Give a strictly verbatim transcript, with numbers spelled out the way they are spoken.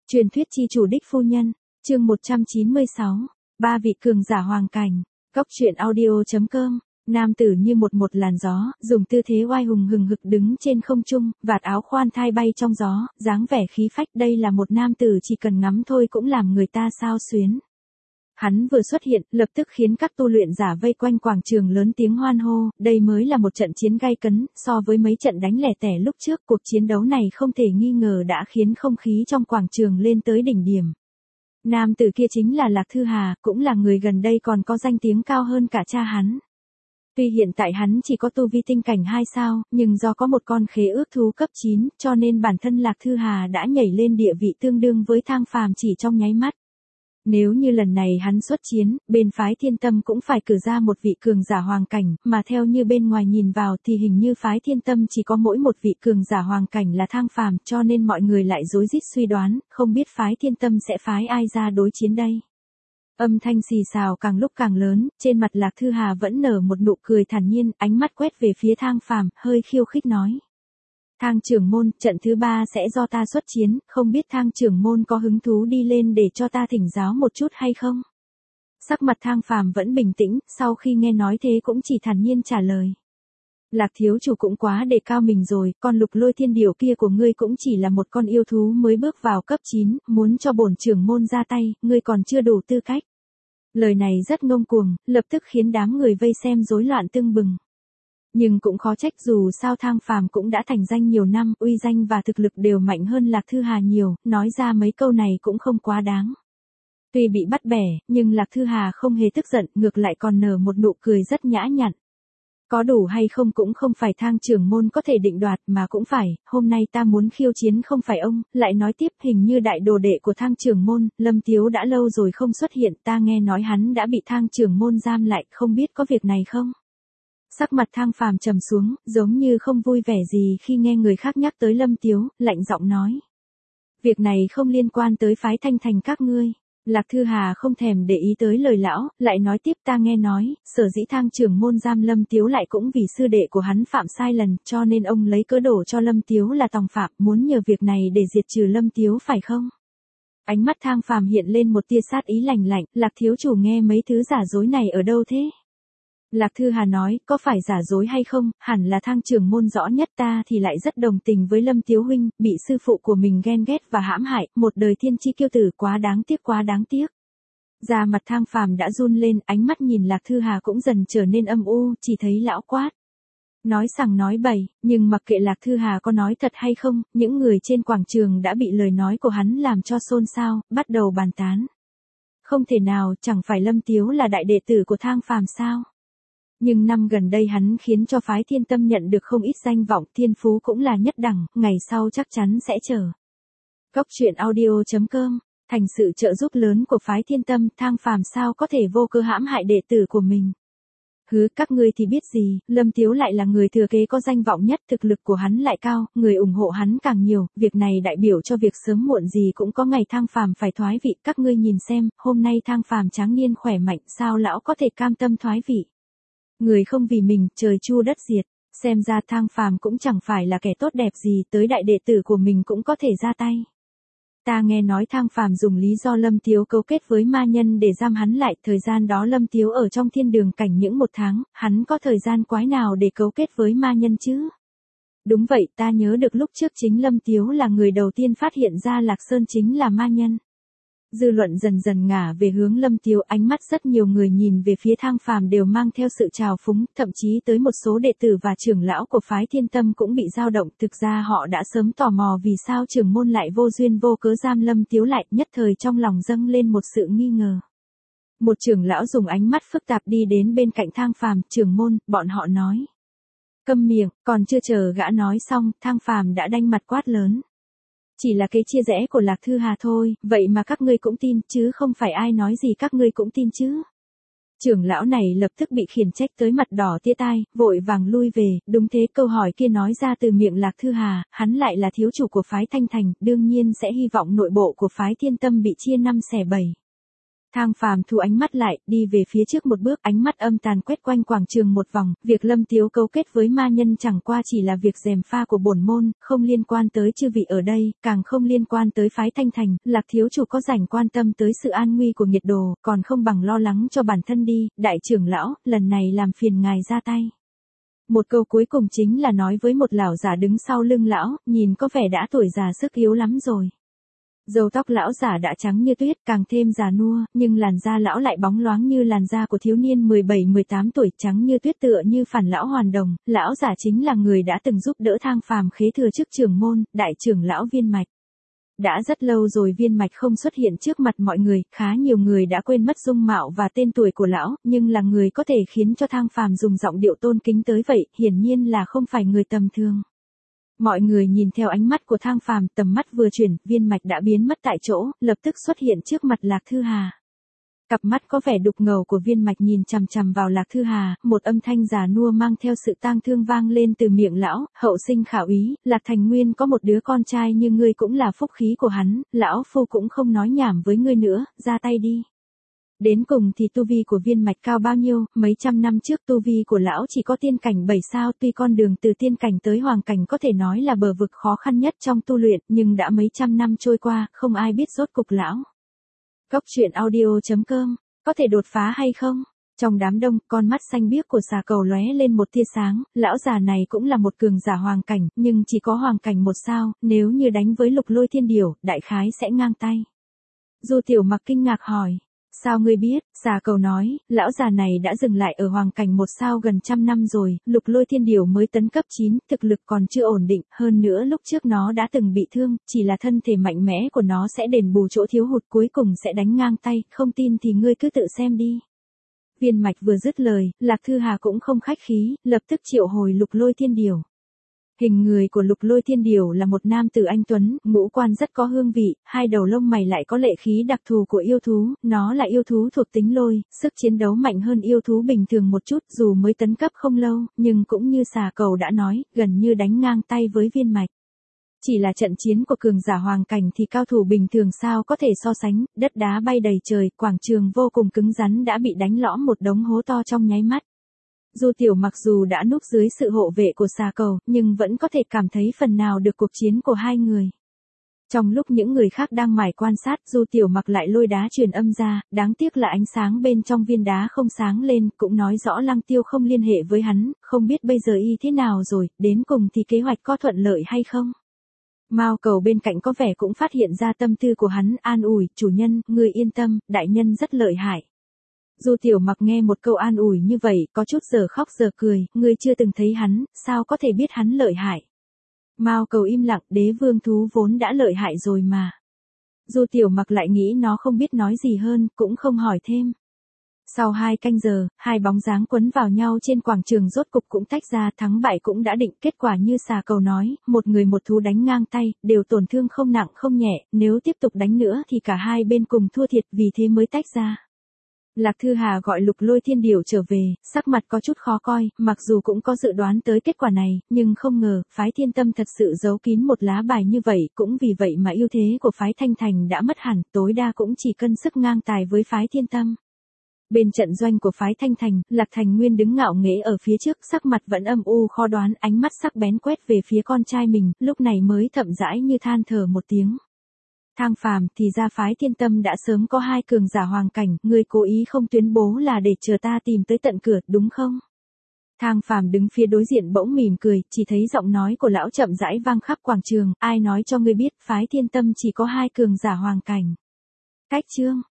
Truyền thuyết chi chủ đích phu nhân, chương một trăm chín mươi sáu, ba vị cường giả hoàng cảnh, Cốc truyện audio.com, nam tử như một một làn gió, dùng tư thế oai hùng hừng hực đứng trên không trung, vạt áo khoan thai bay trong gió, dáng vẻ khí phách. Đây là một nam tử chỉ cần ngắm thôi cũng làm người ta xao xuyến. Hắn vừa xuất hiện, lập tức khiến các tu luyện giả vây quanh quảng trường lớn tiếng hoan hô, đây mới là một trận chiến gay cấn, so với mấy trận đánh lẻ tẻ lúc trước, cuộc chiến đấu này không thể nghi ngờ đã khiến không khí trong quảng trường lên tới đỉnh điểm. Nam tử kia chính là Lạc Thư Hà, cũng là người gần đây còn có danh tiếng cao hơn cả cha hắn. Tuy hiện tại hắn chỉ có tu vi tinh cảnh hai sao, nhưng do có một con khế ước thú cấp chín, cho nên bản thân Lạc Thư Hà đã nhảy lên địa vị tương đương với Thang Phàm chỉ trong nháy mắt. Nếu như lần này hắn xuất chiến, bên phái Thiên Tâm cũng phải cử ra một vị cường giả hoàng cảnh, mà theo như bên ngoài nhìn vào thì hình như phái Thiên Tâm chỉ có mỗi một vị cường giả hoàng cảnh là Thang Phàm, cho nên mọi người lại rối rít suy đoán, không biết phái Thiên Tâm sẽ phái ai ra đối chiến đây. Âm thanh xì xào càng lúc càng lớn, trên mặt Lạc Thư Hà vẫn nở một nụ cười thản nhiên, ánh mắt quét về phía Thang Phàm, hơi khiêu khích nói. Thang trưởng môn, trận thứ ba sẽ do ta xuất chiến, không biết Thang trưởng môn có hứng thú đi lên để cho ta thỉnh giáo một chút hay không? Sắc mặt Thang Phàm vẫn bình tĩnh, sau khi nghe nói thế cũng chỉ thản nhiên trả lời. Lạc thiếu chủ cũng quá đề cao mình rồi, con Lục Lôi Thiên Điểu kia của ngươi cũng chỉ là một con yêu thú mới bước vào cấp chín, muốn cho bổn trưởng môn ra tay, ngươi còn chưa đủ tư cách. Lời này rất ngông cuồng, lập tức khiến đám người vây xem rối loạn tưng bừng. Nhưng cũng khó trách, dù sao Thang Phàm cũng đã thành danh nhiều năm, uy danh và thực lực đều mạnh hơn Lạc Thư Hà nhiều, nói ra mấy câu này cũng không quá đáng. Tuy bị bắt bẻ, nhưng Lạc Thư Hà không hề tức giận, ngược lại còn nở một nụ cười rất nhã nhặn. Có đủ hay không cũng không phải Thang trưởng môn có thể định đoạt, mà cũng phải, hôm nay ta muốn khiêu chiến không phải ông. Lại nói tiếp, hình như đại đồ đệ của Thang trưởng môn, Lâm Tiếu đã lâu rồi không xuất hiện, ta nghe nói hắn đã bị Thang trưởng môn giam lại, không biết có việc này không? Sắc mặt Thang Phàm trầm xuống, giống như không vui vẻ gì khi nghe người khác nhắc tới Lâm Tiếu, lạnh giọng nói. Việc này không liên quan tới phái Thanh Thành các ngươi. Lạc Thư Hà không thèm để ý tới lời lão, lại nói tiếp, ta nghe nói, sở dĩ Thang trưởng môn giam Lâm Tiếu lại cũng vì sư đệ của hắn phạm sai lần, cho nên ông lấy cớ đổ cho Lâm Tiếu là tòng phạm, muốn nhờ việc này để diệt trừ Lâm Tiếu phải không? Ánh mắt Thang Phàm hiện lên một tia sát ý lạnh lạnh, Lạc thiếu chủ nghe mấy thứ giả dối này ở đâu thế? Lạc Thư Hà nói, có phải giả dối hay không, hẳn là Thang trưởng môn rõ nhất, ta thì lại rất đồng tình với Lâm Tiếu huynh, bị sư phụ của mình ghen ghét và hãm hại, một đời thiên chi kiêu tử, quá đáng tiếc quá đáng tiếc. Da mặt Thang Phàm đã run lên, ánh mắt nhìn Lạc Thư Hà cũng dần trở nên âm u, chỉ thấy lão quát. Nói sằng nói bậy, nhưng mặc kệ Lạc Thư Hà có nói thật hay không, những người trên quảng trường đã bị lời nói của hắn làm cho xôn xao, bắt đầu bàn tán. Không thể nào, chẳng phải Lâm Tiếu là đại đệ tử của Thang Phàm sao? Nhưng năm gần đây hắn khiến cho phái Thiên Tâm nhận được không ít danh vọng, thiên phú cũng là nhất đẳng, ngày sau chắc chắn sẽ chờ. Cốc truyện audio.com, thành sự trợ giúp lớn của phái Thiên Tâm, Thang Phàm sao có thể vô cớ hãm hại đệ tử của mình. Hứ, các ngươi thì biết gì, Lâm Tiếu lại là người thừa kế có danh vọng nhất, thực lực của hắn lại cao, người ủng hộ hắn càng nhiều, việc này đại biểu cho việc sớm muộn gì cũng có ngày Thang Phàm phải thoái vị, các ngươi nhìn xem, hôm nay Thang Phàm tráng niên khỏe mạnh, sao lão có thể cam tâm thoái vị. Người không vì mình, trời chu đất diệt, xem ra Thang Phàm cũng chẳng phải là kẻ tốt đẹp gì, tới đại đệ tử của mình cũng có thể ra tay. Ta nghe nói Thang Phàm dùng lý do Lâm Tiếu cấu kết với ma nhân để giam hắn lại, thời gian đó Lâm Tiếu ở trong thiên đường cảnh những một tháng, hắn có thời gian quái nào để cấu kết với ma nhân chứ? Đúng vậy, ta nhớ được lúc trước chính Lâm Tiếu là người đầu tiên phát hiện ra Lạc Sơn chính là ma nhân. Dư luận dần dần ngả về hướng Lâm Tiếu, ánh mắt rất nhiều người nhìn về phía Thang Phàm đều mang theo sự trào phúng, thậm chí tới một số đệ tử và trưởng lão của phái Thiên Tâm cũng bị dao động, thực ra họ đã sớm tò mò vì sao trưởng môn lại vô duyên vô cớ giam Lâm Tiếu lại, nhất thời trong lòng dâng lên một sự nghi ngờ. Một trưởng lão dùng ánh mắt phức tạp đi đến bên cạnh Thang Phàm, trưởng môn, bọn họ nói. Câm miệng, còn chưa chờ gã nói xong, Thang Phàm đã đanh mặt quát lớn. Chỉ là cái chia rẽ của Lạc Thư Hà thôi, vậy mà các ngươi cũng tin, chứ không phải ai nói gì các ngươi cũng tin chứ. Trưởng lão này lập tức bị khiển trách tới mặt đỏ tía tai, vội vàng lui về, đúng thế, câu hỏi kia nói ra từ miệng Lạc Thư Hà, hắn lại là thiếu chủ của phái Thanh Thành, đương nhiên sẽ hy vọng nội bộ của phái Thiên Tâm bị chia năm xẻ bảy. Thang Phàm thu ánh mắt lại, đi về phía trước một bước, ánh mắt âm tàn quét quanh quảng trường một vòng, việc Lâm Tiếu cấu kết với ma nhân chẳng qua chỉ là việc gièm pha của bổn môn, không liên quan tới chư vị ở đây, càng không liên quan tới phái Thanh Thành, Lạc thiếu chủ có rảnh quan tâm tới sự an nguy của Nghiệt Đồ, còn không bằng lo lắng cho bản thân đi, đại trưởng lão, lần này làm phiền ngài ra tay. Một câu cuối cùng chính là nói với một lão giả đứng sau lưng lão, nhìn có vẻ đã tuổi già sức yếu lắm rồi. Râu tóc lão giả đã trắng như tuyết, càng thêm già nua, nhưng làn da lão lại bóng loáng như làn da của thiếu niên mười bảy mười tám tuổi, trắng như tuyết tựa như phản lão hoàn đồng. Lão giả chính là người đã từng giúp đỡ Thang Phàm khế thừa chức trưởng môn, đại trưởng lão Viên Mạch. Đã rất lâu rồi Viên Mạch không xuất hiện trước mặt mọi người, khá nhiều người đã quên mất dung mạo và tên tuổi của lão, nhưng là người có thể khiến cho Thang Phàm dùng giọng điệu tôn kính tới vậy, hiển nhiên là không phải người tầm thường. Mọi người nhìn theo ánh mắt của Thang Phàm, tầm mắt vừa chuyển, Viên Mạch đã biến mất tại chỗ, lập tức xuất hiện trước mặt Lạc Thư Hà. Cặp mắt có vẻ đục ngầu của Viên Mạch nhìn chằm chằm vào Lạc Thư Hà, một âm thanh già nua mang theo sự tang thương vang lên từ miệng lão, hậu sinh khảo ý, Lạc Thành Nguyên có một đứa con trai như ngươi cũng là phúc khí của hắn, lão phu cũng không nói nhảm với ngươi nữa, ra tay đi. Đến cùng thì tu vi của Viên Mạch cao bao nhiêu, mấy trăm năm trước tu vi của lão chỉ có tiên cảnh bảy sao, tuy con đường từ tiên cảnh tới hoàng cảnh có thể nói là bờ vực khó khăn nhất trong tu luyện, nhưng đã mấy trăm năm trôi qua, không ai biết rốt cục lão. Cốc truyện audio chấm com, có thể đột phá hay không? Trong đám đông, con mắt xanh biếc của xà cầu lóe lên một tia sáng, lão già này cũng là một cường giả hoàng cảnh, nhưng chỉ có hoàng cảnh một sao, nếu như đánh với Lục Lôi Thiên Điểu, đại khái sẽ ngang tay. Du Tiểu Mặc kinh ngạc hỏi. Sao ngươi biết? Xà cầu nói, lão già này đã dừng lại ở hoàng cảnh một sao gần trăm năm rồi, Lục Lôi Thiên Điểu mới tấn cấp chín, thực lực còn chưa ổn định, hơn nữa lúc trước nó đã từng bị thương, chỉ là thân thể mạnh mẽ của nó sẽ đền bù chỗ thiếu hụt, cuối cùng sẽ đánh ngang tay, không tin thì ngươi cứ tự xem đi. Viên Mạch vừa dứt lời, Lạc Thư Hà cũng không khách khí, lập tức triệu hồi Lục Lôi Thiên Điểu. Hình người của Lục Lôi Thiên Điểu là một nam tử anh tuấn, ngũ quan rất có hương vị, hai đầu lông mày lại có lệ khí đặc thù của yêu thú, nó là yêu thú thuộc tính lôi, sức chiến đấu mạnh hơn yêu thú bình thường một chút, dù mới tấn cấp không lâu, nhưng cũng như xà cầu đã nói, gần như đánh ngang tay với Viên Mạch. Chỉ là trận chiến của cường giả hoàng cảnh thì cao thủ bình thường sao có thể so sánh, đất đá bay đầy trời, quảng trường vô cùng cứng rắn đã bị đánh lõm một đống hố to trong nháy mắt. Du Tiểu Mặc dù đã núp dưới sự hộ vệ của xà cầu, nhưng vẫn có thể cảm thấy phần nào được cuộc chiến của hai người. Trong lúc những người khác đang mải quan sát, Du Tiểu Mặc lại lôi đá truyền âm ra, đáng tiếc là ánh sáng bên trong viên đá không sáng lên, cũng nói rõ Lăng Tiêu không liên hệ với hắn, không biết bây giờ y thế nào rồi, đến cùng thì kế hoạch có thuận lợi hay không. Mao Cầu bên cạnh có vẻ cũng phát hiện ra tâm tư của hắn, an ủi, chủ nhân, người yên tâm, đại nhân rất lợi hại. Du Tiểu Mặc nghe một câu an ủi như vậy, có chút giờ khóc giờ cười, ngươi chưa từng thấy hắn, sao có thể biết hắn lợi hại. Mao Cầu im lặng, đế vương thú vốn đã lợi hại rồi mà. Du Tiểu Mặc lại nghĩ nó không biết nói gì hơn, cũng không hỏi thêm. Sau hai canh giờ, hai bóng dáng quấn vào nhau trên quảng trường rốt cục cũng tách ra, thắng bại cũng đã định, kết quả như xà cầu nói, một người một thú đánh ngang tay, đều tổn thương không nặng không nhẹ, nếu tiếp tục đánh nữa thì cả hai bên cùng thua thiệt, vì thế mới tách ra. Lạc Thư Hà gọi Lục Lôi Thiên Điểu trở về, sắc mặt có chút khó coi, mặc dù cũng có dự đoán tới kết quả này, nhưng không ngờ, phái Thiên Tâm thật sự giấu kín một lá bài như vậy, cũng vì vậy mà ưu thế của phái Thanh Thành đã mất hẳn, tối đa cũng chỉ cân sức ngang tài với phái Thiên Tâm. Bên trận doanh của phái Thanh Thành, Lạc Thành Nguyên đứng ngạo nghễ ở phía trước, sắc mặt vẫn âm u khó đoán, ánh mắt sắc bén quét về phía con trai mình, lúc này mới thậm rãi như than thở một tiếng. Thang Phàm, thì ra phái Thiên Tâm đã sớm có hai cường giả hoàng cảnh, ngươi cố ý không tuyên bố là để chờ ta tìm tới tận cửa, đúng không? Thang Phàm đứng phía đối diện bỗng mỉm cười, chỉ thấy giọng nói của lão chậm rãi vang khắp quảng trường, ai nói cho ngươi biết phái Thiên Tâm chỉ có hai cường giả hoàng cảnh. Cách chương